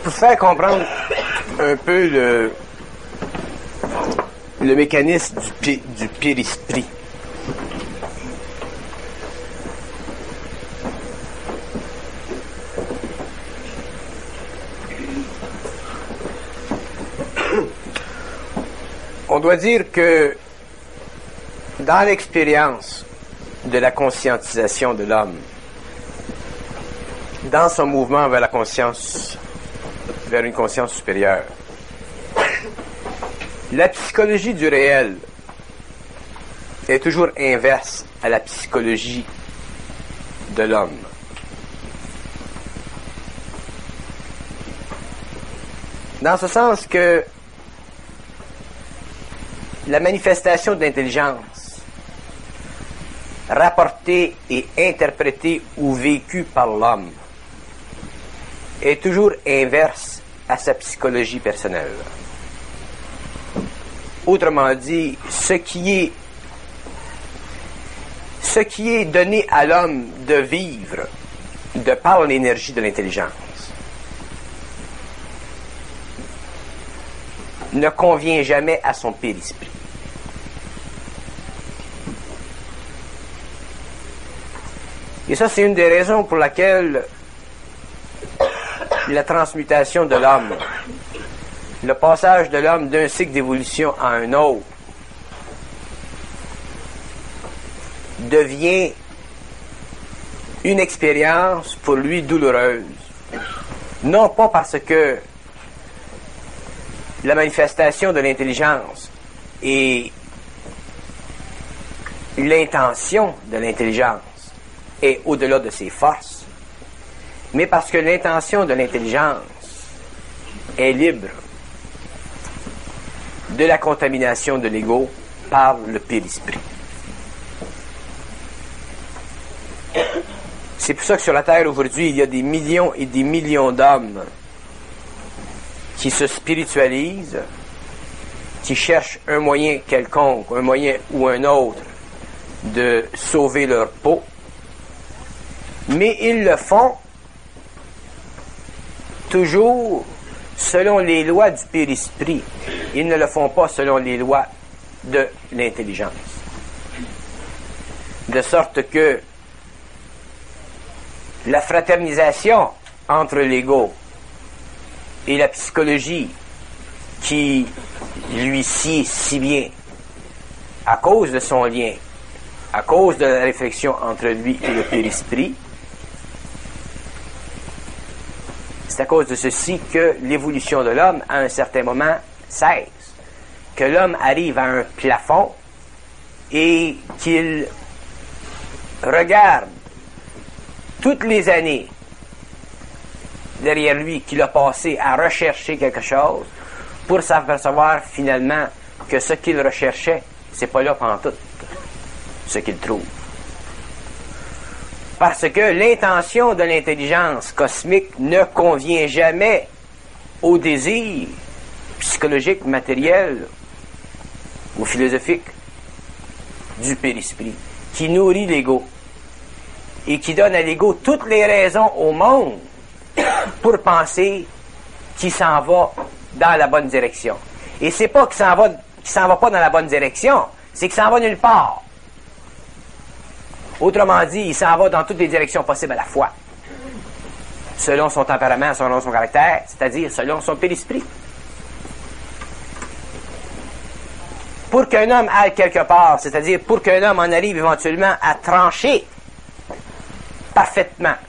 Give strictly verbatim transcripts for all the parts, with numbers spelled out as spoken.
pour faire comprendre un peu le, le mécanisme du, pi, du périsprit. On doit dire que dans l'expérience de la conscientisation de l'homme, dans son mouvement vers la conscience, vers une conscience supérieure, la psychologie du réel est toujours inverse à la psychologie de l'homme. Dans ce sens que la manifestation de l'intelligence, rapportée et interprétée ou vécue par l'homme, est toujours inverse à sa psychologie personnelle. Autrement dit, ce qui est, ce qui est donné à l'homme de vivre de par l'énergie de l'intelligence ne convient jamais à son périsprit. Et ça, c'est une des raisons pour laquelle la transmutation de l'homme, le passage de l'homme d'un cycle d'évolution à un autre, devient une expérience pour lui douloureuse. Non pas parce que la manifestation de l'intelligence et l'intention de l'intelligence est au-delà de ses forces, mais parce que l'intention de l'intelligence est libre de la contamination de l'ego par le périsprit. C'est pour ça que sur la Terre aujourd'hui, il y a des millions et des millions d'hommes qui se spiritualisent, qui cherchent un moyen quelconque, un moyen ou un autre de sauver leur peau, mais ils le font toujours selon les lois du périsprit. Ils ne le font pas selon les lois de l'intelligence. De sorte que la fraternisation entre l'ego et la psychologie qui lui sied si bien à cause de son lien, à cause de la réflexion entre lui et le périsprit, c'est à cause de ceci que l'évolution de l'homme, à un certain moment, cesse. Que l'homme arrive à un plafond et qu'il regarde toutes les années derrière lui qu'il a passé à rechercher quelque chose pour s'apercevoir finalement que ce qu'il recherchait, c'est pas là pantoute ce qu'il trouve. Parce que l'intention de l'intelligence cosmique ne convient jamais au désir psychologique, matériel ou philosophique du périsprit, qui nourrit l'ego et qui donne à l'ego toutes les raisons au monde pour penser qu'il s'en va dans la bonne direction. Et c'est pas qu'il s'en va, qu'il s'en va pas dans la bonne direction, c'est qu'il s'en va nulle part. Autrement dit, il s'en va dans toutes les directions possibles à la fois, selon son tempérament, selon son caractère, c'est-à-dire selon son périsprit. Pour qu'un homme aille quelque part, c'est-à-dire pour qu'un homme en arrive éventuellement à trancher parfaitement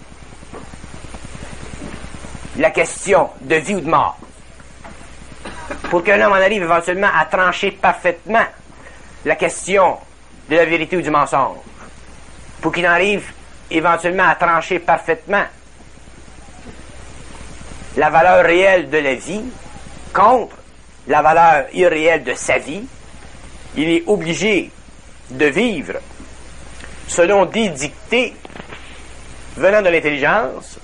la question de vie ou de mort, pour qu'un homme en arrive éventuellement à trancher parfaitement la question de la vérité ou du mensonge, pour qu'il en arrive éventuellement à trancher parfaitement la valeur réelle de la vie contre la valeur irréelle de sa vie, il est obligé de vivre selon des dictées venant de l'intelligence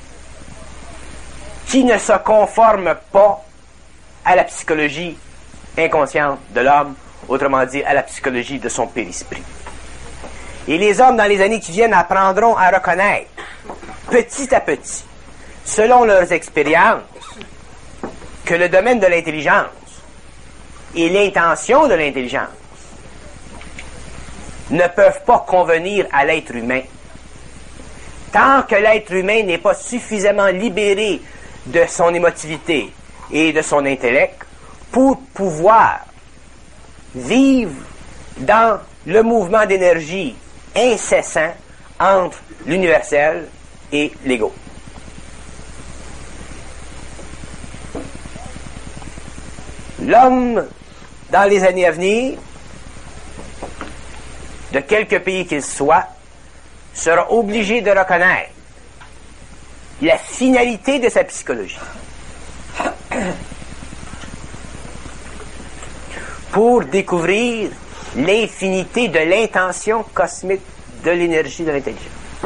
qui ne se conforment pas à la psychologie inconsciente de l'homme, autrement dit à la psychologie de son périsprit. Et les hommes dans les années qui viennent apprendront à reconnaître petit à petit selon leurs expériences, que le domaine de l'intelligence et l'intention de l'intelligence ne peuvent pas convenir à l'être humain. Tant que l'être humain n'est pas suffisamment libéré de son émotivité et de son intellect pour pouvoir vivre dans le mouvement d'énergie incessant entre l'universel et l'ego. L'homme, dans les années à venir, de quelque pays qu'il soit, sera obligé de reconnaître la finalité de sa psychologie pour découvrir l'infinité de l'intention cosmique de l'énergie de l'intelligence.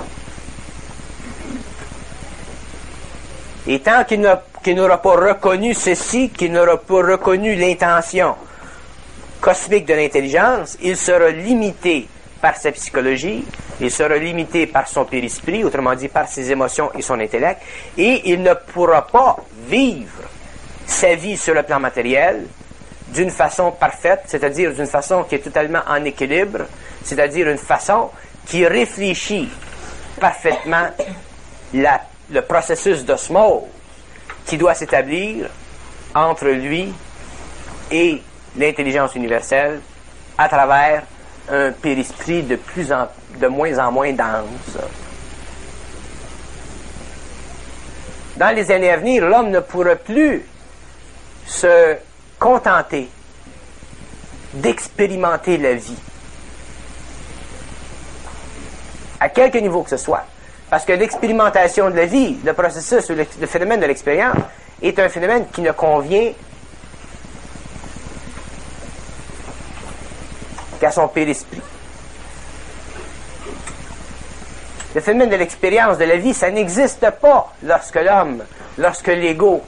Et tant qu'il n'a, qu'il n'aura pas reconnu ceci, qu'il n'aura pas reconnu l'intention cosmique de l'intelligence, il sera limité par sa psychologie, il sera limité par son périsprit, autrement dit par ses émotions et son intellect, et il ne pourra pas vivre sa vie sur le plan matériel d'une façon parfaite, c'est-à-dire d'une façon qui est totalement en équilibre, c'est-à-dire une façon qui réfléchit parfaitement la, le processus d'osmose qui doit s'établir entre lui et l'intelligence universelle à travers un périsprit de plus en de moins en moins dense. Dans les années à venir, l'homme ne pourra plus se contenter d'expérimenter la vie à quelque niveau que ce soit. Parce que l'expérimentation de la vie, le processus, le, le phénomène de l'expérience, est un phénomène qui ne convient qu'à son périsprit. Le phénomène de l'expérience de la vie, ça n'existe pas lorsque l'homme, lorsque l'ego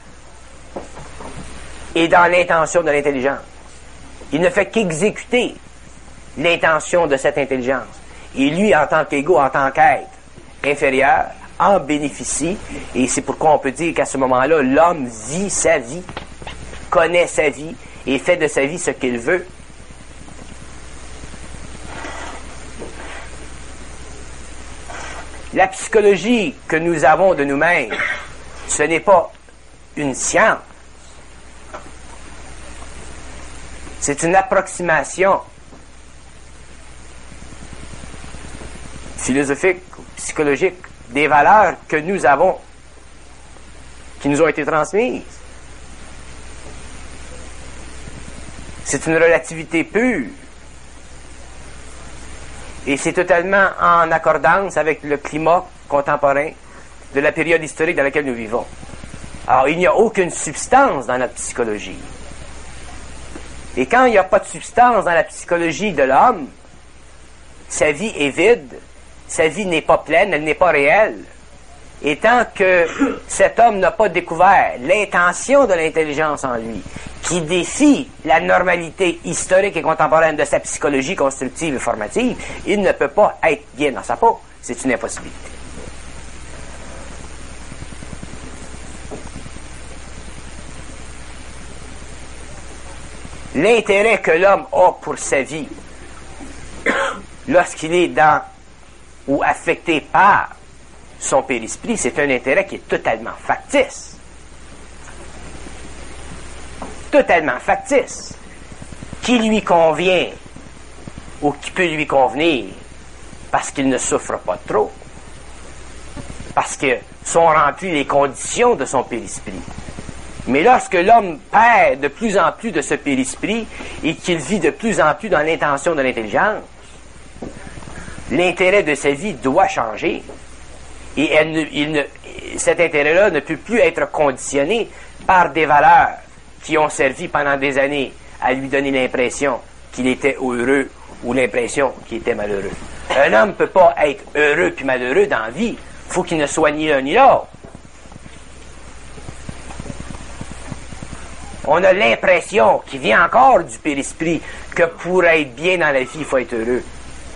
est dans l'intention de l'intelligence. Il ne fait qu'exécuter l'intention de cette intelligence. Et lui, en tant qu'ego, en tant qu'être inférieur, en bénéficie. Et c'est pourquoi on peut dire qu'à ce moment-là, l'homme vit sa vie, connaît sa vie et fait de sa vie ce qu'il veut. La psychologie que nous avons de nous-mêmes, ce n'est pas une science. C'est une approximation philosophique, psychologique, des valeurs que nous avons, qui nous ont été transmises. C'est une relativité pure. Et c'est totalement en accordance avec le climat contemporain de la période historique dans laquelle nous vivons. Alors, il n'y a aucune substance dans notre psychologie. Et quand il n'y a pas de substance dans la psychologie de l'homme, sa vie est vide, sa vie n'est pas pleine, elle n'est pas réelle. Et tant que cet homme n'a pas découvert l'intention de l'intelligence en lui, qui défie la normalité historique et contemporaine de sa psychologie constructive et formative, il ne peut pas être bien dans sa peau. C'est une impossibilité. L'intérêt que l'homme a pour sa vie, lorsqu'il est dans ou affecté par son périsprit, c'est un intérêt qui est totalement factice. Totalement factice. Qui lui convient ou qui peut lui convenir parce qu'il ne souffre pas trop. Parce que sont remplies les conditions de son périsprit. Mais lorsque l'homme perd de plus en plus de ce périsprit et qu'il vit de plus en plus dans l'intention de l'intelligence, l'intérêt de sa vie doit changer. Et elle ne, il ne, cet intérêt-là ne peut plus être conditionné par des valeurs qui ont servi pendant des années à lui donner l'impression qu'il était heureux ou l'impression qu'il était malheureux. Un homme ne peut pas être heureux puis malheureux dans la vie. Il faut qu'il ne soit ni l'un ni l'autre. On a l'impression qui vient encore du périsprit que pour être bien dans la vie, il faut être heureux.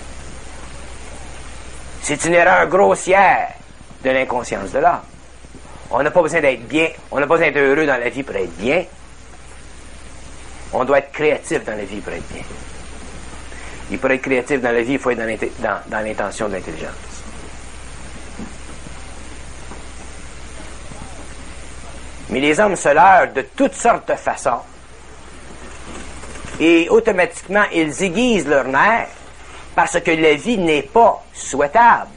C'est une erreur grossière de l'inconscience de l'homme. On n'a pas besoin d'être bien, on n'a pas besoin d'être heureux dans la vie pour être bien. On doit être créatif dans la vie pour être bien. Et pour être créatif dans la vie, il faut être dans, dans, dans l'intention de l'intelligence. Mais les hommes se leurrent de toutes sortes de façons. Et automatiquement, ils aiguisent leur nerf parce que la vie n'est pas souhaitable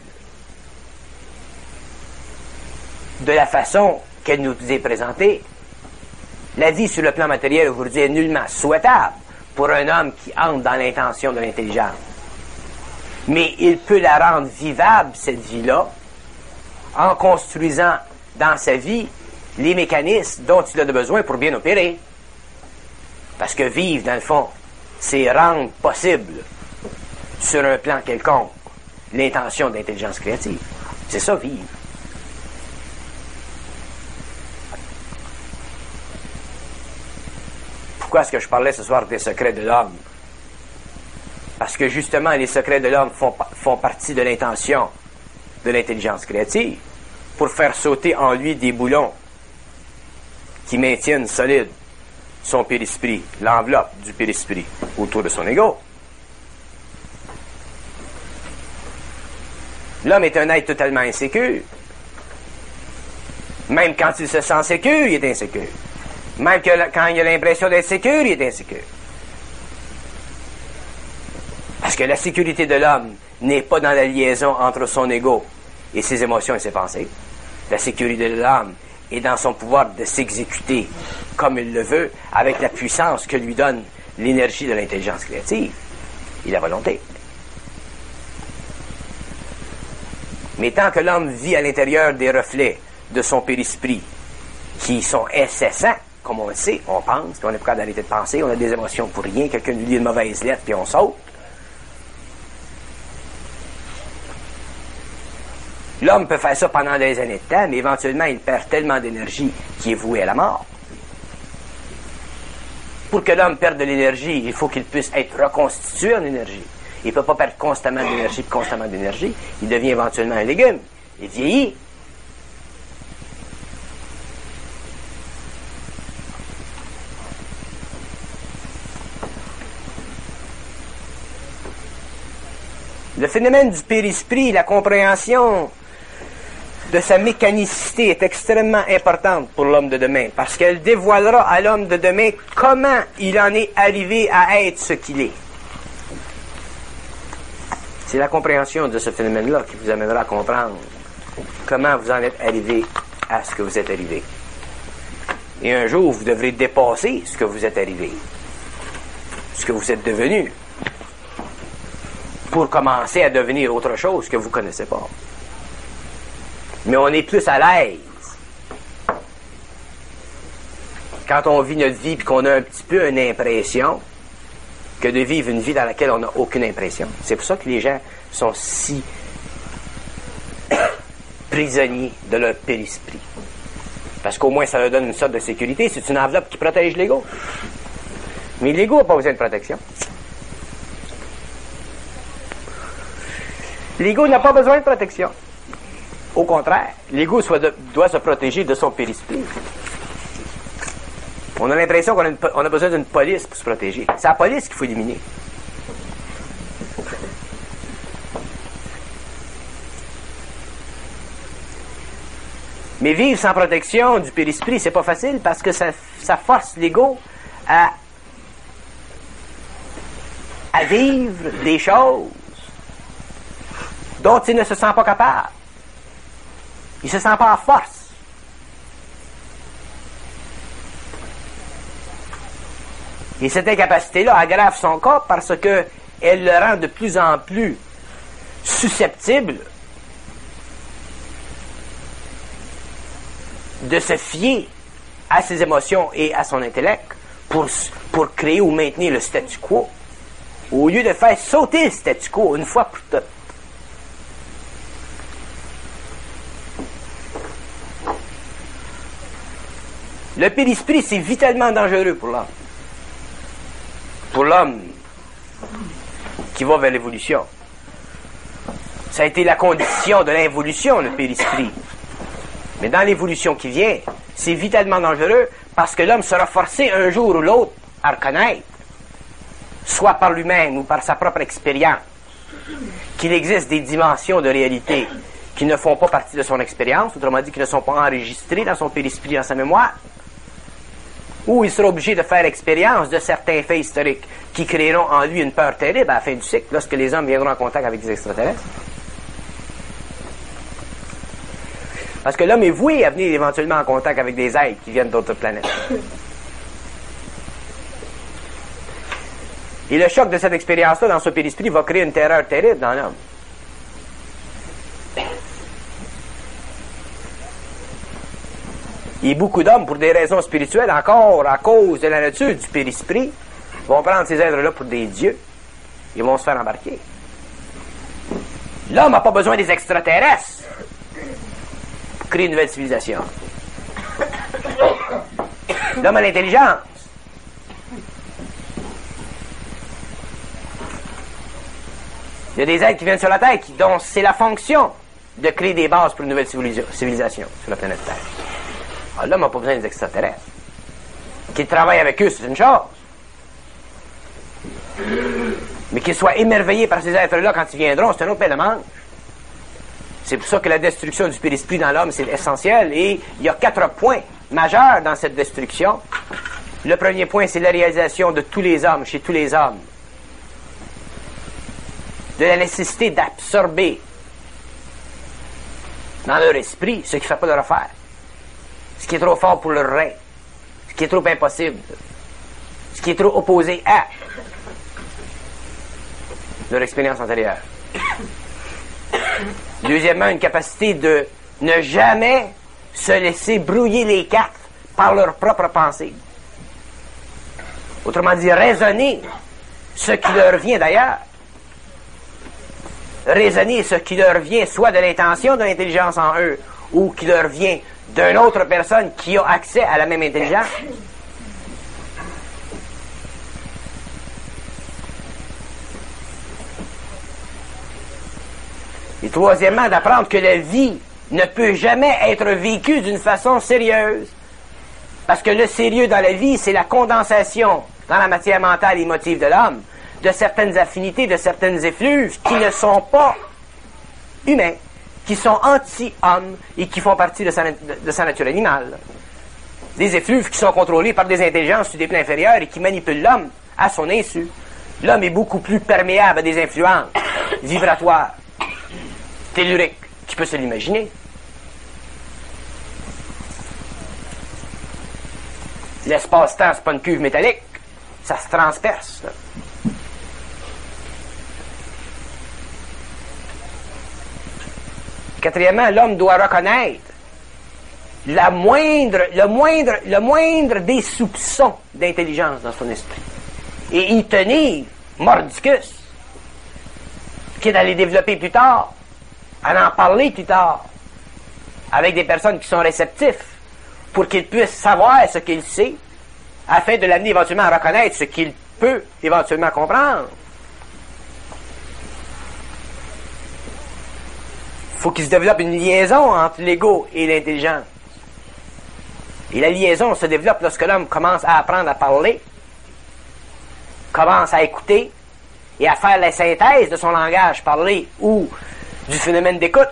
de la façon qu'elle nous est présentée. La vie sur le plan matériel aujourd'hui est nullement souhaitable pour un homme qui entre dans l'intention de l'intelligence. Mais il peut la rendre vivable, cette vie-là, en construisant dans sa vie les mécanismes dont il a besoin pour bien opérer. Parce que vivre, dans le fond, c'est rendre possible, sur un plan quelconque, l'intention d'intelligence créative. C'est ça, vivre. Pourquoi est-ce que je parlais ce soir des secrets de l'homme? Parce que justement, les secrets de l'homme font, font partie de l'intention de l'intelligence créative pour faire sauter en lui des boulons qui maintiennent solide son périsprit, l'enveloppe du périsprit autour de son ego. L'homme est un être totalement insécure. Même quand il se sent sécure, il est insécure. Même que, quand il a l'impression d'être sécure, il est insécure. Parce que la sécurité de l'homme n'est pas dans la liaison entre son ego et ses émotions et ses pensées. La sécurité de l'homme est dans son pouvoir de s'exécuter comme il le veut, avec la puissance que lui donne l'énergie de l'intelligence créative et la volonté. Mais tant que l'homme vit à l'intérieur des reflets de son périsprit, qui sont incessants, comme on le sait, on pense, puis on est pas capable d'arrêter de penser, on a des émotions pour rien, quelqu'un nous lit une mauvaise lettre, puis on saute. L'homme peut faire ça pendant des années de temps, mais éventuellement, il perd tellement d'énergie qu'il est voué à la mort. Pour que l'homme perde de l'énergie, il faut qu'il puisse être reconstitué en énergie. Il ne peut pas perdre constamment d'énergie, constamment d'énergie. Il devient éventuellement un légume. Il vieillit. Le phénomène du périsprit, la compréhension de sa mécanicité est extrêmement importante pour l'homme de demain, parce qu'elle dévoilera à l'homme de demain comment il en est arrivé à être ce qu'il est. C'est la compréhension de ce phénomène-là qui vous amènera à comprendre comment vous en êtes arrivé à ce que vous êtes arrivé. Et un jour, vous devrez dépasser ce que vous êtes arrivé, ce que vous êtes devenu, pour commencer à devenir autre chose que vous ne connaissez pas. Mais on est plus à l'aise quand on vit notre vie et qu'on a un petit peu une impression que de vivre une vie dans laquelle on n'a aucune impression. C'est pour ça que les gens sont si prisonniers de leur périsprit. Parce qu'au moins ça leur donne une sorte de sécurité. C'est une enveloppe qui protège l'ego. Mais l'ego n'a pas besoin de protection. L'ego n'a pas besoin de protection. Au contraire, l'ego doit se protéger de son périsprit. On a l'impression qu'on a, une, on a besoin d'une police pour se protéger. C'est la police qu'il faut éliminer. Mais vivre sans protection du périsprit, c'est pas facile parce que ça, ça force l'ego à, à vivre des choses dont il ne se sent pas capable. Il ne se sent pas en force. Et cette incapacité-là aggrave son corps parce qu'elle le rend de plus en plus susceptible de se fier à ses émotions et à son intellect pour, pour créer ou maintenir le statu quo, au lieu de faire sauter le statu quo une fois pour toutes. Le périsprit, c'est vitalement dangereux pour l'homme. Pour l'homme qui va vers l'évolution. Ça a été la condition de l'involution, le périsprit. Mais dans l'évolution qui vient, c'est vitalement dangereux parce que l'homme sera forcé un jour ou l'autre à reconnaître, soit par lui-même ou par sa propre expérience, qu'il existe des dimensions de réalité qui ne font pas partie de son expérience, autrement dit, qui ne sont pas enregistrées dans son périsprit, dans sa mémoire, ou il sera obligé de faire expérience de certains faits historiques qui créeront en lui une peur terrible à la fin du cycle, lorsque les hommes viendront en contact avec des extraterrestres. Parce que l'homme est voué à venir éventuellement en contact avec des êtres qui viennent d'autres planètes. Et le choc de cette expérience-là dans son périsprit va créer une terreur terrible dans l'homme. Et beaucoup d'hommes, pour des raisons spirituelles, encore à cause de la nature du périsprit, vont prendre ces êtres-là pour des dieux. Ils vont se faire embarquer. L'homme n'a pas besoin des extraterrestres pour créer une nouvelle civilisation. L'homme a l'intelligence. Il y a des êtres qui viennent sur la Terre qui, dont c'est la fonction de créer des bases pour une nouvelle civilisation sur la planète Terre. Alors l'homme n'a pas besoin des extraterrestres. Qu'ils travaillent avec eux, c'est une chose. Mais qu'ils soient émerveillés par ces êtres-là quand ils viendront, c'est un autre pain de manche. C'est pour ça que la destruction du périsprit dans l'homme, c'est essentiel. Et il y a quatre points majeurs dans cette destruction. Le premier point, c'est la réalisation de tous les hommes, chez tous les hommes, de la nécessité d'absorber dans leur esprit ce qui ne fait pas leur affaire. Ce qui est trop fort pour leur rein. Ce qui est trop impossible. Ce qui est trop opposé à leur expérience antérieure. Deuxièmement, une capacité de ne jamais se laisser brouiller les cartes par leur propre pensée. Autrement dit, raisonner ce qui leur vient d'ailleurs. Raisonner ce qui leur vient soit de l'intention de l'intelligence en eux, ou qui leur vient d'une autre personne qui a accès à la même intelligence. Et troisièmement, d'apprendre que la vie ne peut jamais être vécue d'une façon sérieuse. Parce que le sérieux dans la vie, c'est la condensation dans la matière mentale et émotive de l'homme de certaines affinités, de certaines effluves qui ne sont pas humains, qui sont anti-hommes et qui font partie de sa, de, de sa nature animale. Des effluves qui sont contrôlés par des intelligences sur des plans inférieurs et qui manipulent l'homme à son insu. L'homme est beaucoup plus perméable à des influences vibratoires, telluriques, qui peut se l'imaginer. L'espace-temps, c'est pas une cuve métallique, ça se transperce. Là. Quatrièmement, l'homme doit reconnaître la moindre, le, moindre, le moindre des soupçons d'intelligence dans son esprit. Et y tenir mordicus, qui est d'aller développer plus tard, à en parler plus tard, avec des personnes qui sont réceptifs, pour qu'il puisse savoir ce qu'il sait, afin de l'amener éventuellement à reconnaître ce qu'il peut éventuellement comprendre. Il faut qu'il se développe une liaison entre l'ego et l'intelligence. Et la liaison se développe lorsque l'homme commence à apprendre à parler, commence à écouter et à faire la synthèse de son langage parlé ou du phénomène d'écoute.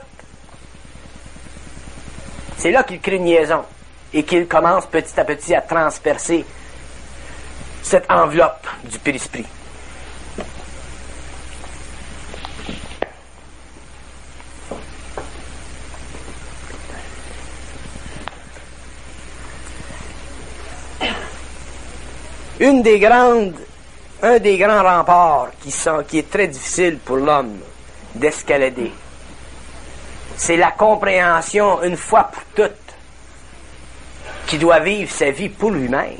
C'est là qu'il crée une liaison et qu'il commence petit à petit à transpercer cette enveloppe du périsprit. Une des grandes, un des grands remparts qui, sont, qui est très difficile pour l'homme d'escalader, c'est la compréhension, une fois pour toutes, qu'il doit vivre sa vie pour lui-même.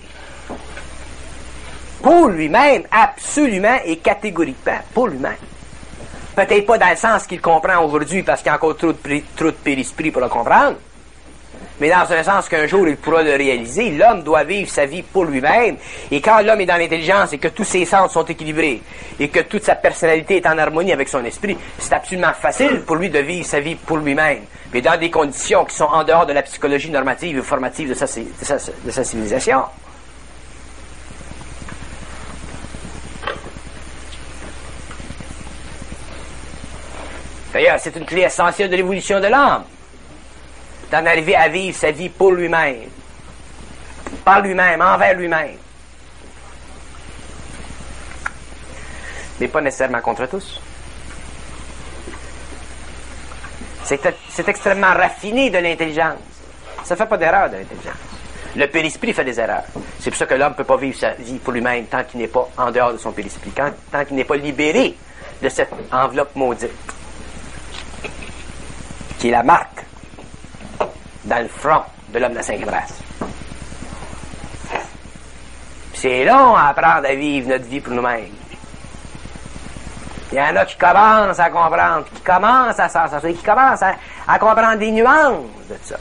Pour lui-même, absolument et catégoriquement, pour lui-même. Peut-être pas dans le sens qu'il comprend aujourd'hui, parce qu'il y a encore trop de, trop de périsprit pour le comprendre, mais dans un sens qu'un jour il pourra le réaliser. L'homme doit vivre sa vie pour lui-même, et quand l'homme est dans l'intelligence et que tous ses sens sont équilibrés, et que toute sa personnalité est en harmonie avec son esprit, c'est absolument facile pour lui de vivre sa vie pour lui-même, mais dans des conditions qui sont en dehors de la psychologie normative et formative de sa, de sa, de sa civilisation. D'ailleurs, c'est une clé essentielle de l'évolution de l'homme, d'en arriver à vivre sa vie pour lui-même, par lui-même, envers lui-même. Mais pas nécessairement contre tous. C'est, c'est extrêmement raffiné de l'intelligence. Ça ne fait pas d'erreur de l'intelligence. Le périsprit fait des erreurs. C'est pour ça que l'homme ne peut pas vivre sa vie pour lui-même tant qu'il n'est pas en dehors de son périsprit, tant, tant qu'il n'est pas libéré de cette enveloppe maudite, qui est la marque dans le front de l'homme de la cinquième race. C'est long à apprendre à vivre notre vie pour nous-mêmes. Il y en a qui commencent à comprendre, qui commencent à s'en sortir, qui commencent à, à comprendre des nuances de ça.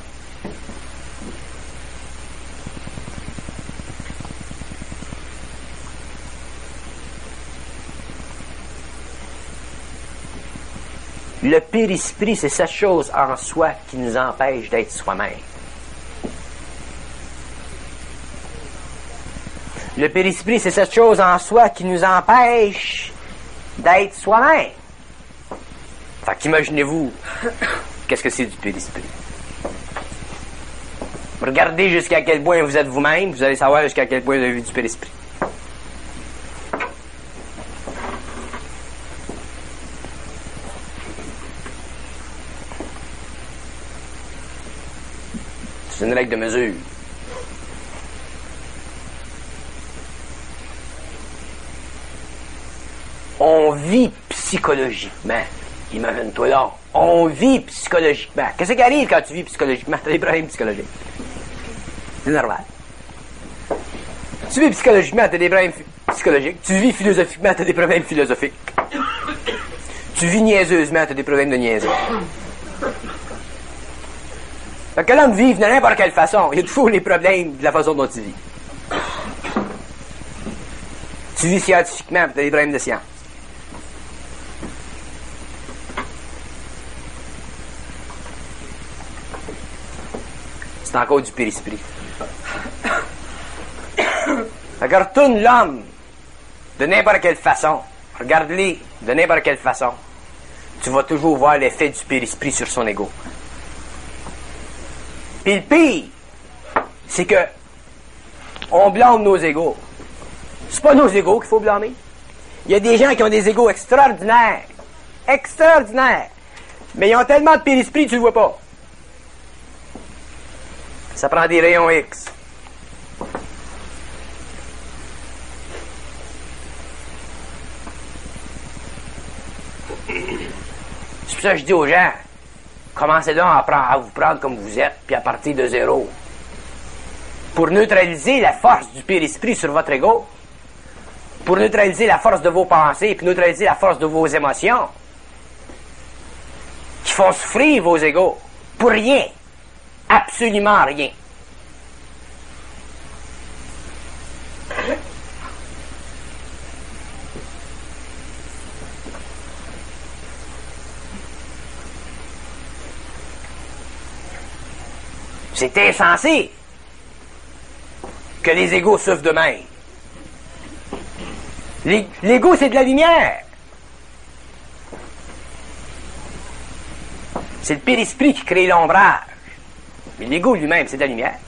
Le périsprit, c'est cette chose en soi qui nous empêche d'être soi-même. Le périsprit, c'est cette chose en soi qui nous empêche d'être soi-même. Fait qu'imaginez-vous, qu'est-ce que c'est du périsprit? Regardez jusqu'à quel point vous êtes vous-même, vous allez savoir jusqu'à quel point vous avez vu du périsprit. C'est une règle de mesure. On vit psychologiquement. Imagine-toi là. On vit psychologiquement. Qu'est-ce qui arrive quand tu vis psychologiquement? Tu as des problèmes psychologiques. C'est normal. Tu vis psychologiquement, tu as des problèmes psychologiques. Tu vis philosophiquement, tu as des problèmes philosophiques. Tu vis niaiseusement, tu as des problèmes de niaiseuse. Fait que l'homme vit de n'importe quelle façon. Il y a toujours les problèmes de la façon dont tu vis. Tu vis scientifiquement, tu as des problèmes de science. C'est encore du périsprit. Fait que retourne l'homme de n'importe quelle façon. Regarde-les de n'importe quelle façon. Tu vas toujours voir l'effet du périsprit sur son ego. Puis le pire, c'est que on blâme nos égos. C'est pas nos égos qu'il faut blâmer. Il y a des gens qui ont des égos extraordinaires. Extraordinaires. Mais ils ont tellement de périsprit que tu le vois pas. Ça prend des rayons X. C'est pour ça que je dis aux gens, commencez donc à, prendre, à vous prendre comme vous êtes, puis à partir de zéro. Pour neutraliser la force du périsprit sur votre ego, pour neutraliser la force de vos pensées, puis neutraliser la force de vos émotions, qui font souffrir vos égos, pour rien, absolument rien. C'est insensé que les égos souffrent de même. L'ego, c'est de la lumière. C'est le périsprit qui crée l'ombrage. Mais l'ego lui-même, c'est de la lumière.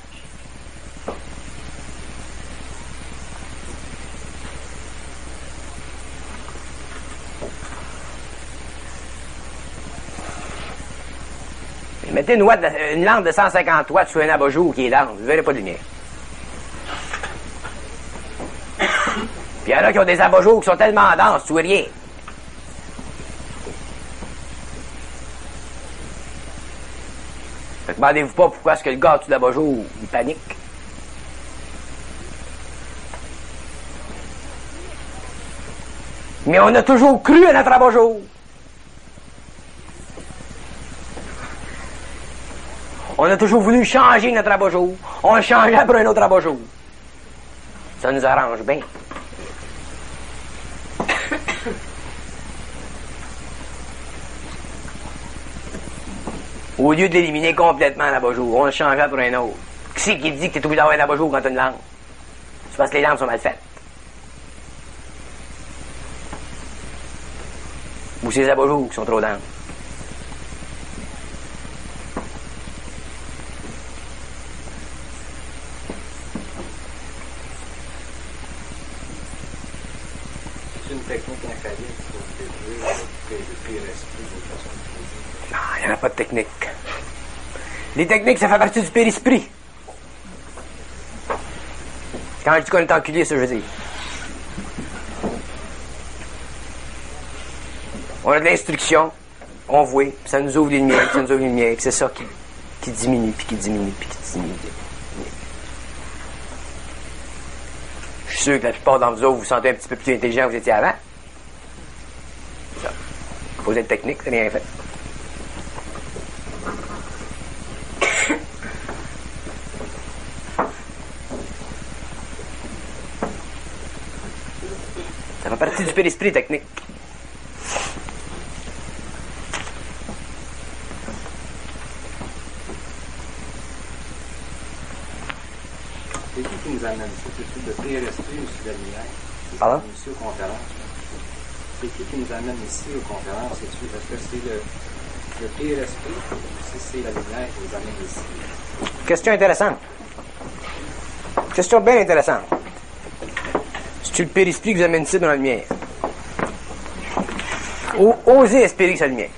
Mettez une, watt de, une lampe de cent cinquante watts sur un abat-jour qui est lente, vous ne verrez pas de lumière. Puis il y en a qui ont des abat-jours qui sont tellement denses, tu vois rien. Fait que demandez-vous pas pourquoi est-ce que le gars tout l'abat-jour, il panique. Mais on a toujours cru à notre abat-jour. On a toujours voulu changer notre abat-jour. On le changeait pour un autre abat-jour. Ça nous arrange bien. Au lieu de l'éliminer complètement l'abat-jour, on le changeait pour un autre. Qui c'est qui dit que tu es obligé d'avoir un abat-jour quand tu as une lampe? C'est parce que les lampes sont mal faites. Ou c'est les abat-jours qui sont trop denses. C'est une technique infaillible pour détruire le pire esprit d'une façon de Non, il n'y en a pas de technique. Les techniques, ça fait partie du périsprit. Quand je dis qu'on est enculé, ça je veux dire. On a de l'instruction, on voit, puis ça nous ouvre les lumières, puis ça nous ouvre les lumières, puis c'est ça qui, qui diminue, puis qui diminue, puis qui diminue. Je suis sûr que la plupart d'entre vous autres, vous vous sentez un petit peu plus intelligent que vous étiez avant. C'est ça. Faut être technique, c'est rien fait. Ça fait partie du périsprit technique. C'est qui qui nous amène ça? C'est le pire esprit ou c'est la lumière? Pardon? Ici aux conférences. C'est qui qui nous amène ici aux conférences? Est-ce que c'est le, le pire esprit ou si c'est la lumière qui nous amène ici? Question intéressante. Question bien intéressante. C'est-tu le périsprit qui vous amène ici dans la lumière? O- osez espérer que c'est la lumière.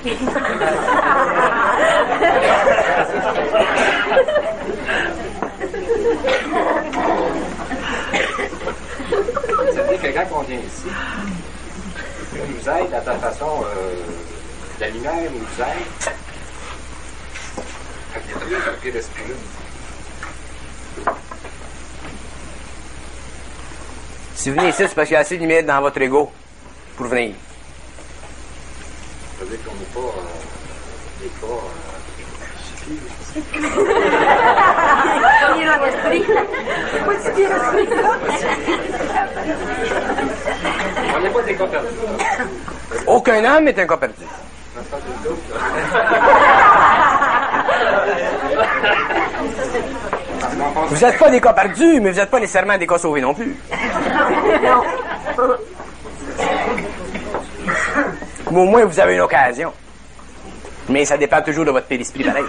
Ça veut dire que quand on vient ici, on nous aide à ta façon, euh, la lumière nous aide à détruire le pire esprit-là. Si vous venez ici, c'est parce qu'il y a assez de lumière dans votre ego pour venir. Ça veut dire qu'on n'est pas, euh, n'est pas euh, on n'est pas des cas perdus. Aucun homme est un cas perdu. Vous n'êtes pas des cas perdus, mais vous n'êtes pas nécessairement des cas sauvés non plus. Mais au moins, vous avez une occasion. Mais ça dépend toujours de votre périsprit pareil.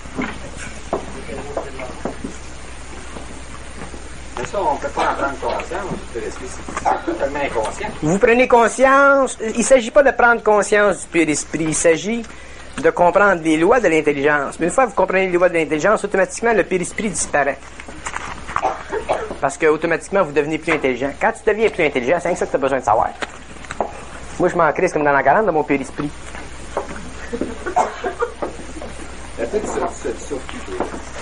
Mais ça, on ne peut pas en prendre conscience. C'est totalement inconscient. Vous prenez conscience. Il ne s'agit pas de prendre conscience du périsprit. Il s'agit de comprendre les lois de l'intelligence. Mais une fois que vous comprenez les lois de l'intelligence, automatiquement, le périsprit disparaît. Parce que automatiquement, vous devenez plus intelligent. Quand tu deviens plus intelligent, c'est rien que ça que tu as besoin de savoir. Moi, je m'en crisse comme dans la quarante de mon périsprit. Il y a peut-être ça, ça, ça qui peut.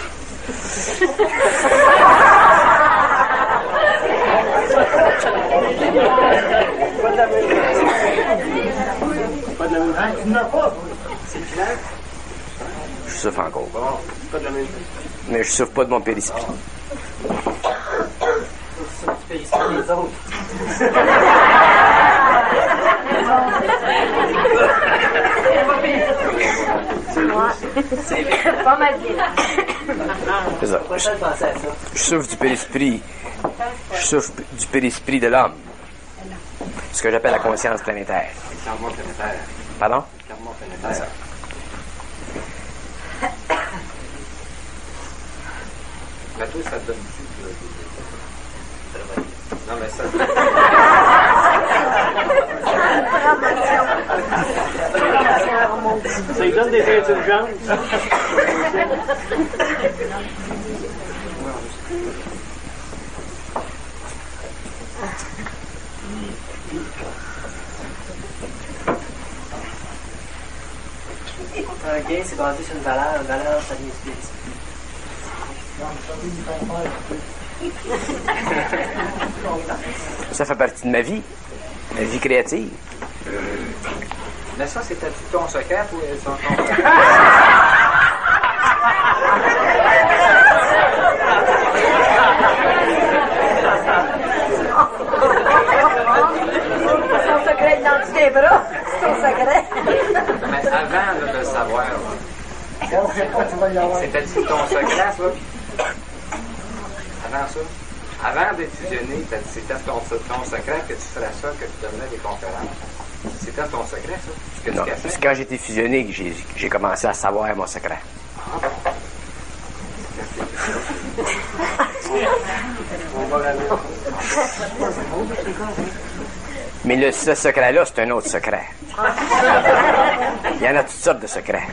Pas de la même chose. Tu n'as pas. C'est clair. Je souffre encore. Bon, pas de la même chose. Mais je souffre pas de mon périsprit. Du périsprit des autres. C'est pas mal bien. C'est ça. Pas ça de penser à ça. Je souffre du périsprit. Je souffre du périsprit de l'homme. Ce que j'appelle la conscience planétaire. Le karma planétaire. Pardon? Le karma planétaire. Mais toi, ça te donne-tu de... Non, mais ça... Ça lui donne des indulgences. Un gain, c'est basé sur une valeur. Une valeur, ça vient du périsprit. Ça fait partie de ma vie. Ma vie créative. Mais ça, c'était ton secret ou son ton secret? Son secret dans tes bras. Son secret. Mais avant là, de le savoir, là, c'était-tu ton secret, ça? Avant ça? Avant d'être fusionné, c'était ton, ton secret que tu ferais ça, que tu donnais des conférences? C'était ton secret, ça? Ce que tu Non, cachais? c'est quand j'ai été fusionné que j'ai, j'ai commencé à savoir mon secret. Mais le, ce secret-là, c'est un autre secret. Il y en a toutes sortes de secrets.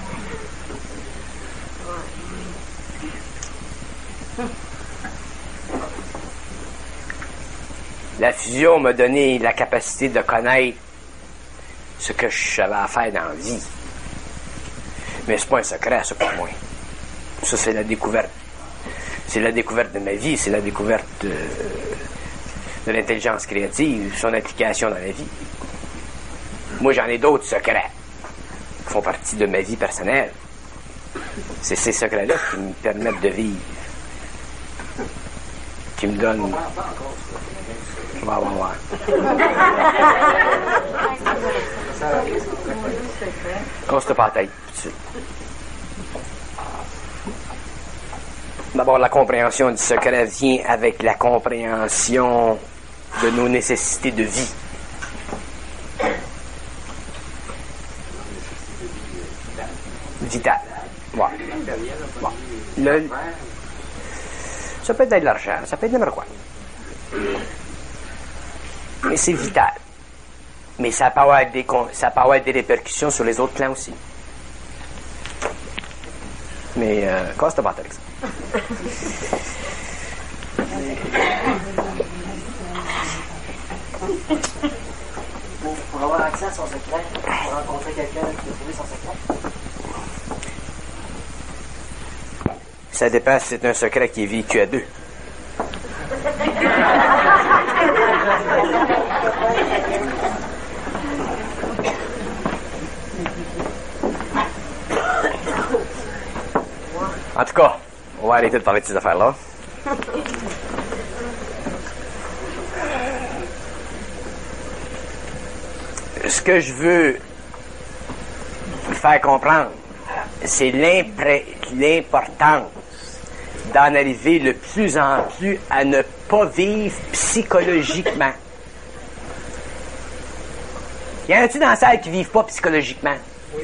La fusion m'a donné la capacité de connaître ce que je savais à faire dans la vie. Mais c'est pas un secret, ça, pour moi. Ça, c'est la découverte. C'est la découverte de ma vie, c'est la découverte de, de l'intelligence créative, son application dans la vie. Moi, j'en ai d'autres secrets qui font partie de ma vie personnelle. C'est ces secrets-là qui me permettent de vivre, qui me donnent... Ouais, ouais, ouais. Casse-toi pas la tête, tout de suite. D'abord, la compréhension du secret vient avec la compréhension de nos nécessités de vie. Vital. Ouais. Ouais. Le, ça peut être de l'argent, ça peut être n'importe quoi. Mais c'est vital. Mais ça peut avoir des, ça peut avoir des répercussions sur les autres plans aussi. Mais, euh, casse-toi pas avec ça. Pour, pour avoir accès à son secret, pour rencontrer quelqu'un qui a trouvé son secret. Ça dépend si c'est un secret qui est vécu à deux. En tout cas, on va arrêter de parler de ces affaires-là. Ce que je veux faire comprendre, c'est l'importance d'en arriver de plus en plus à ne pas vivre psychologiquement. Y en a-tu dans la salle qui ne vivent pas psychologiquement? Oui.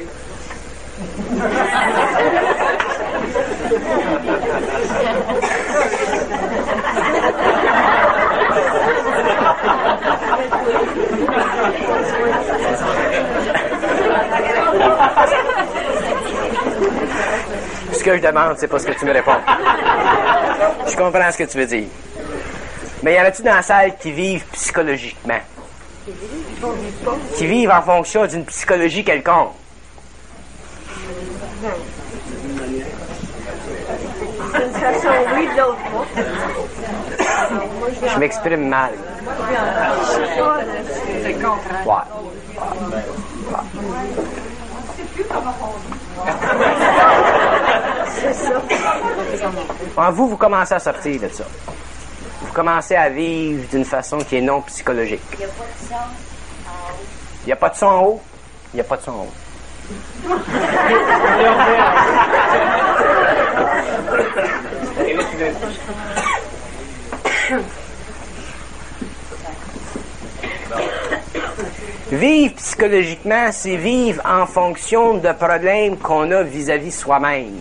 Ce que je demande, c'est pas ce que tu me réponds. Je comprends ce que tu veux dire. Mais y en a-tu dans la salle qui vivent psychologiquement? Qui vivent en fonction d'une psychologie quelconque? D'une façon, oui, de l'autre pas. Je m'exprime mal. Ouais. C'est ça. En vous, vous commencez à sortir de ça. Vous commencez à vivre d'une façon qui est non psychologique. Il n'y a pas de son en haut? Il n'y a pas de son en haut. Il n'y a pas de son en haut. Vivre psychologiquement, c'est vivre en fonction de problèmes qu'on a vis-à-vis soi-même.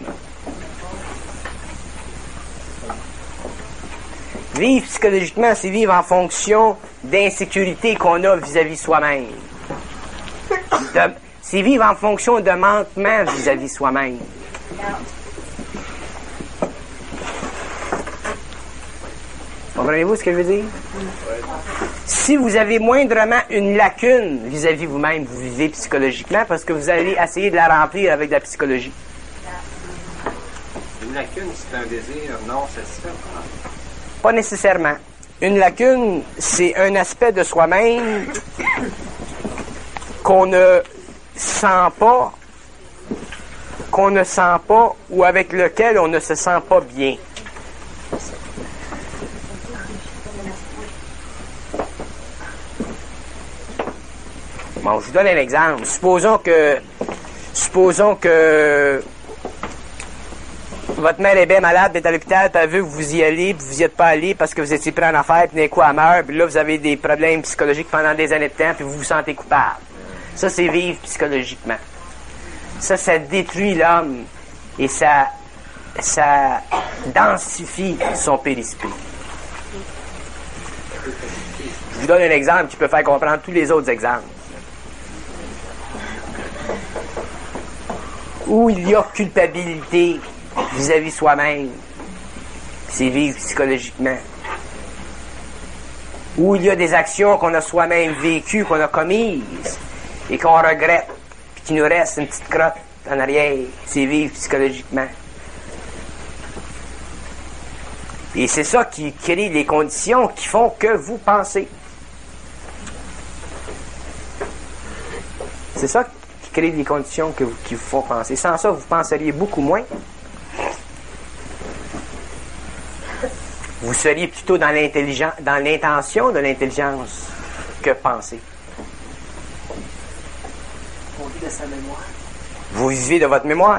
Vivre psychologiquement, c'est vivre en fonction d'insécurité qu'on a vis-à-vis soi-même. De, c'est vivre en fonction de manquement vis-à-vis soi-même. Comprenez-vous ce que je veux dire? Si vous avez moindrement une lacune vis-à-vis vous-même, vous vivez psychologiquement parce que vous allez essayer de la remplir avec de la psychologie. Une lacune, c'est un désir non satisfait. Pas nécessairement. Une lacune, c'est un aspect de soi-même qu'on ne sent pas qu'on ne sent pas ou avec lequel on ne se sent pas bien. Bon, je vous donne un exemple. Supposons que, supposons que votre mère est bien malade, elle est à l'hôpital, puis elle veut que vous y allez, puis vous n'y êtes pas allé parce que vous étiez pris en affaire, puis d'un coup elle meurt, puis là vous avez des problèmes psychologiques pendant des années de temps, puis vous vous sentez coupable. Ça, c'est vivre psychologiquement. Ça, ça détruit l'homme et ça, ça densifie son périsprit. Je vous donne un exemple qui peut faire comprendre tous les autres exemples. Où il y a culpabilité vis-à-vis soi-même, c'est vivre psychologiquement. Où il y a des actions qu'on a soi-même vécues, qu'on a commises, et qu'on regrette, puis qu'il nous reste une petite crotte en arrière, c'est vivre psychologiquement. Et c'est ça qui crée les conditions qui font que vous pensez. C'est ça qui crée les conditions que vous, qui vous font penser. Sans ça, vous penseriez beaucoup moins. Vous seriez plutôt dans l'intelligence, dans l'intention de l'intelligence que penser. On vit de sa mémoire. Vous vivez de votre mémoire.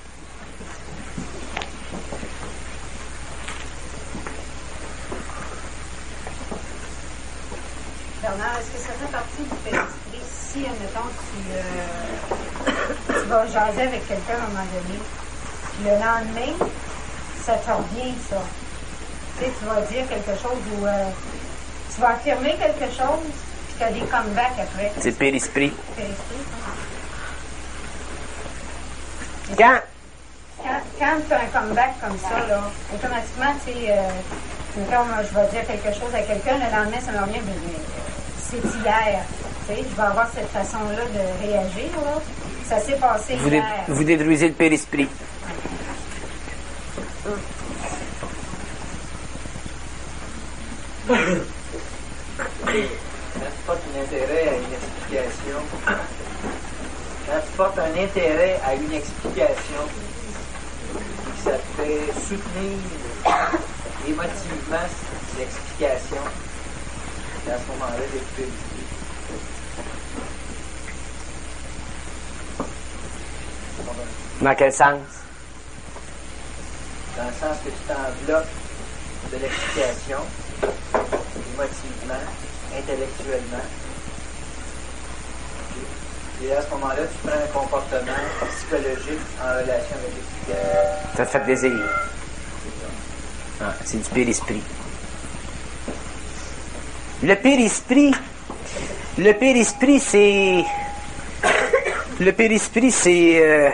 Bernard, est-ce que ça fait partie du périsprit si, admettons, tu, euh, tu vas jaser avec quelqu'un à un moment donné, puis le lendemain, ça te revient, ça. Tu sais, tu vas dire quelque chose ou euh, tu vas affirmer quelque chose, puis tu as des comebacks après. C'est le périsprit. Périsprit, hein? Quand? Quand, quand tu as un comeback comme ça, là, automatiquement, tu sais, euh, mettons, moi, je vais dire quelque chose à quelqu'un, le lendemain, ça me revient, mais, mais c'est hier. Tu sais, je vais avoir cette façon-là de réagir, là. Ça s'est passé Vous, hier. dé- vous détruisez le périsprit. Quand tu portes un intérêt à une explication, quand tu portes un intérêt à une explication, ça te fait soutenir émotivement l'explication, et à ce moment-là, j'ai coupé l'esprit. Dans quel sens? Dans le sens que tu t'enveloppes de l'explication, émotivement, intellectuellement. Et à ce moment-là, tu prends un comportement psychologique en relation avec l'explication. Ça te fait plaisir. Ah, c'est du périsprit. Le périsprit, le périsprit, c'est... Le périsprit, c'est... Euh,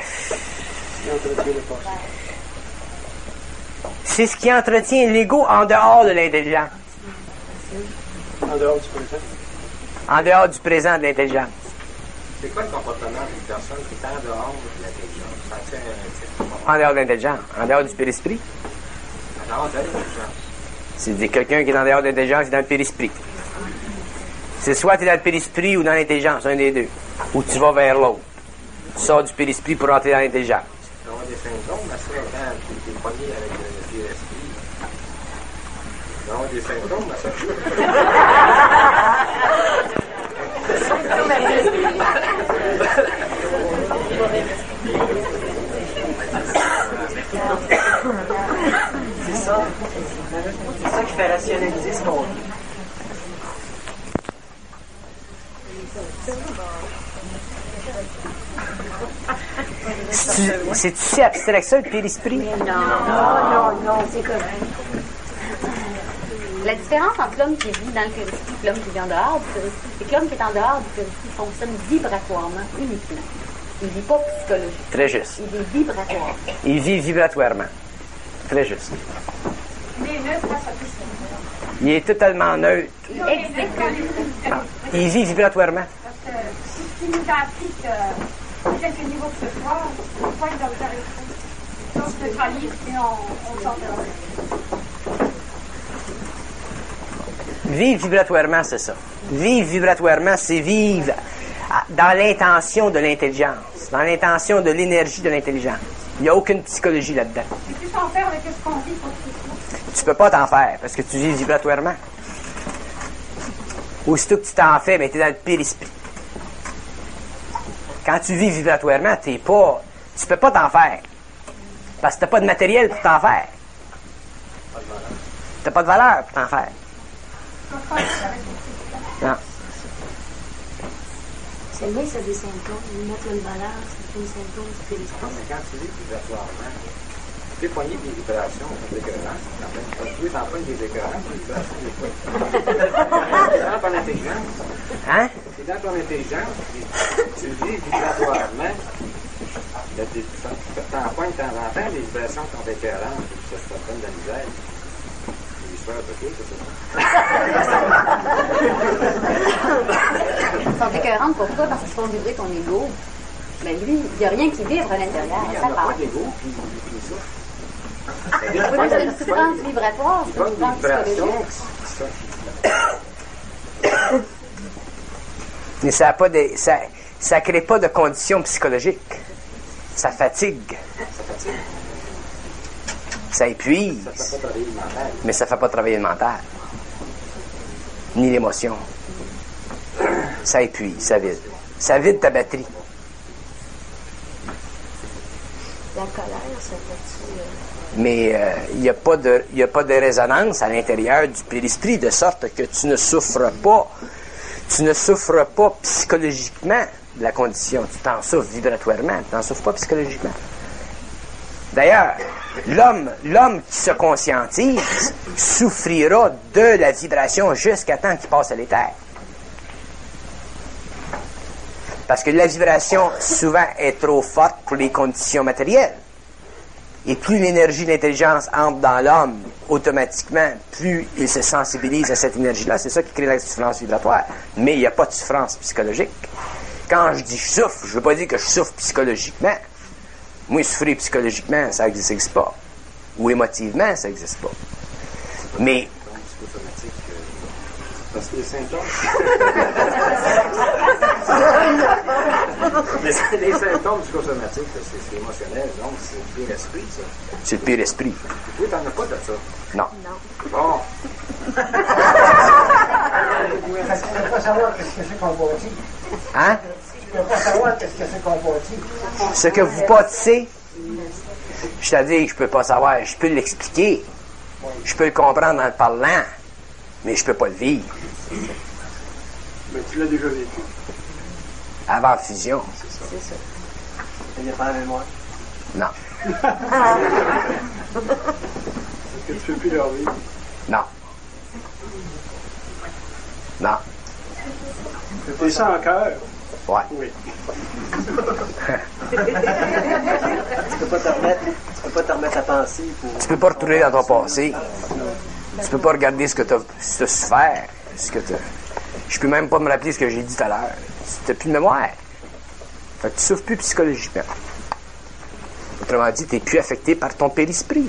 c'est ce qui entretient l'ego en dehors de l'intelligence. En dehors du présent. En dehors du présent de l'intelligence. C'est quoi le comportement d'une personne qui est en dehors de l'intelligence? Ça tient un En dehors de l'intelligence. En dehors du périsprit. en dehors de l'intelligence. C'est dire quelqu'un qui est en dehors de l'intelligence, il est dans le périsprit. C'est soit tu es dans le périsprit ou dans l'intelligence, un des deux. Ou tu vas vers l'autre. Tu sors du périsprit pour entrer dans l'intelligence. Tu vas avoir des symptômes à ça quand tu es poigné avec le périsprit. Tu vas avoir des symptômes à ça. C'est ça. C'est ça qui fait rationaliser ce qu'on vit. C'est-tu c'est-tu si abstrait que ça, le périsprit? Non, non, non, c'est correct. La différence entre l'homme qui vit dans le périsprit et l'homme qui vit en dehors du périsprit, c'est que l'homme qui est en dehors du périsprit fonctionne vibratoirement uniquement. Il ne vit pas psychologiquement. Très juste. Il vit vibratoirement. Il vit vibratoirement. Très juste. Il est neutre face à tout ça. Il est totalement neutre. Il exécute. Il vit vibratoirement. Parce que si tu nous appliques euh, à quelque niveau que ce soit, on ne peut pas être dans le périsprit. On se neutralise et on, on sort de là. Vivre vibratoirement, c'est ça. Vivre vibratoirement, c'est vivre dans l'intention de l'intelligence, dans l'intention de l'énergie de l'intelligence. Il n'y a aucune psychologie là-dedans. Et puis s'en faire avec ce qu'on vit pour tout ça. Tu peux pas t'en faire, parce que tu vis vibratoirement. Aussitôt que tu t'en fais, mais tu es dans le périsprit. Quand tu vis vibratoirement, t'es pas, tu peux pas t'en faire. Parce que tu n'as pas de matériel pour t'en faire. Tu n'as pas de valeur pour t'en faire. Non. C'est vrai, ça a des symptômes. Ils mettent une valeur, c'est un symptôme du périsprit. Mais quand tu vis vibratoirement, tu es poigné des vibrations dégueulasses. Tu es en train des dégueulasses, des vibrations des fois. C'est dans ton intelligence. Hein? C'est dans ton intelligence. Tu vis vibratoirement. Tu t'empoignes de temps en temps, les vibrations sont écœurantes. Ça te donne de la misère. Ils sont écœurantes. Pourquoi? Parce qu'ils font vibrer ton ego. Mais lui, il n'y a rien qui vibre à l'intérieur. Ça part. C'est une souffrance vibratoire. C'est une souffrance psychologique. Mais ça a pas de, ça, ça crée pas de conditions psychologiques. Ça fatigue. Ça épuise. Mais ça ne fait pas travailler le mental. Ni l'émotion. Ça épuise, ça vide. Ça vide ta batterie. La colère, ça fait-tu... Euh... Mais il euh, n'y a pas de, y a pas de résonance à l'intérieur du périsprit, de sorte que tu ne souffres pas, tu ne souffres pas psychologiquement de la condition. Tu t'en souffres vibratoirement, tu n'en souffres pas psychologiquement. D'ailleurs, l'homme, l'homme qui se conscientise souffrira de la vibration jusqu'à temps qu'il passe à l'éther. Parce que la vibration, souvent, est trop forte pour les conditions matérielles. Et plus l'énergie de l'intelligence entre dans l'homme, automatiquement, plus il se sensibilise à cette énergie-là. C'est ça qui crée la souffrance vibratoire. Mais il n'y a pas de souffrance psychologique. Quand je dis je souffre, je ne veux pas dire que je souffre psychologiquement. Moi, souffrir psychologiquement, ça n'existe pas. Ou émotivement, ça n'existe pas. Mais... Parce que les symptômes... les, les symptômes psychosomatique, c'est émotionnel, donc c'est le pire esprit, ça. C'est le pire esprit. Oui, t'en as pas de ça. Non. Non. Bon. Tu ne peux pas savoir qu'est-ce que c'est qu'on bâtit. Hein? Tu ne peux pas savoir qu'est-ce que c'est qu'on bâtit. Ce que vous bâtissez, c'est-à-dire que je ne peux pas savoir, je peux l'expliquer, je peux le comprendre en le parlant, mais je ne peux pas le vivre. Mais tu l'as déjà vécu. Avant la fusion. C'est ça. C'est ça. Il n'y a pas la mémoire. Non. Est-ce que tu ne peux plus leur vivre? Non. Non. T'es ça en cœur? Ouais. Oui. Tu peux pas te remettre, tu peux pas te remettre à penser pour... Tu peux pas retourner dans ton passé. Tu peux pas regarder ce que tu as su faire. Ce que t'as... Je peux même pas me rappeler ce que j'ai dit tout à l'heure. Tu n'as plus de mémoire. Fait que tu souffres plus psychologiquement. Autrement dit, tu n'es plus affecté par ton périsprit.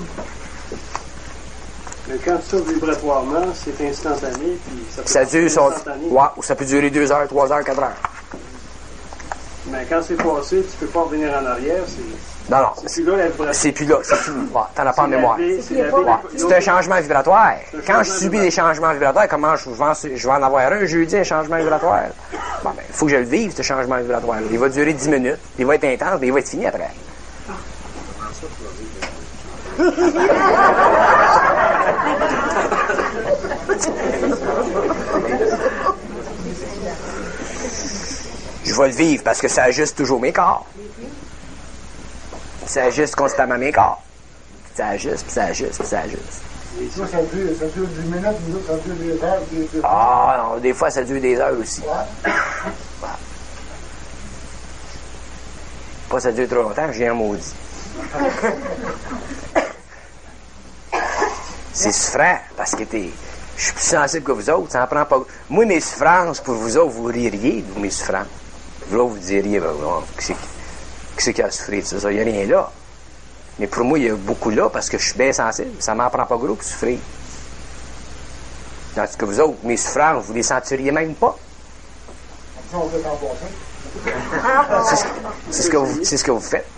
Mais quand tu souffres vibratoirement, c'est instantané, puis ça peut Ça dure son... instantané. Ouais, ou ça peut durer deux heures, trois heures, quatre heures. Mais quand c'est passé, tu peux pas revenir en arrière, c'est... Non, non. C'est plus là la vibration. C'est plus là, c'est fini. Ouais, t'en as pas en mémoire. C'est Ouais. C'est un changement vibratoire. Quand je subis des changements vibratoires, comment je vais, en, je vais en avoir un jeudi, un changement vibratoire? Bon, ben, il faut que je le vive, ce changement vibratoire. Il va durer dix minutes, il va être intense, mais il va être fini après. Je vais le vivre parce que ça ajuste toujours mes corps. Ça ajuste constamment mes corps. Ça ajuste, puis ça ajuste, puis ça ajuste. Et ça, ça dure, ça dure dix minutes, nous autres, ça dure des heures, des heures. Ah, non, des fois, ça dure des heures aussi. Ouais. Ouais. Pas ça dure trop longtemps, je viens maudit. C'est souffrant, parce que t'es... Je suis plus sensible que vous autres, ça en prend pas... Moi, mes souffrances, pour vous autres, vous ririez de mes souffrances. Vous autres, vous diriez, ben, bon, qui c'est qui a souffert de ça? Il n'y a rien là. Mais pour moi, il y a beaucoup là, parce que je suis bien sensible. Ça m'en prend pas gros pour souffrir. Tandis que vous autres, mes souffrances, vous les sentiriez même pas. Ça, on peut t'en passer. C'est ce, c'est ce que vous, c'est ce que vous faites.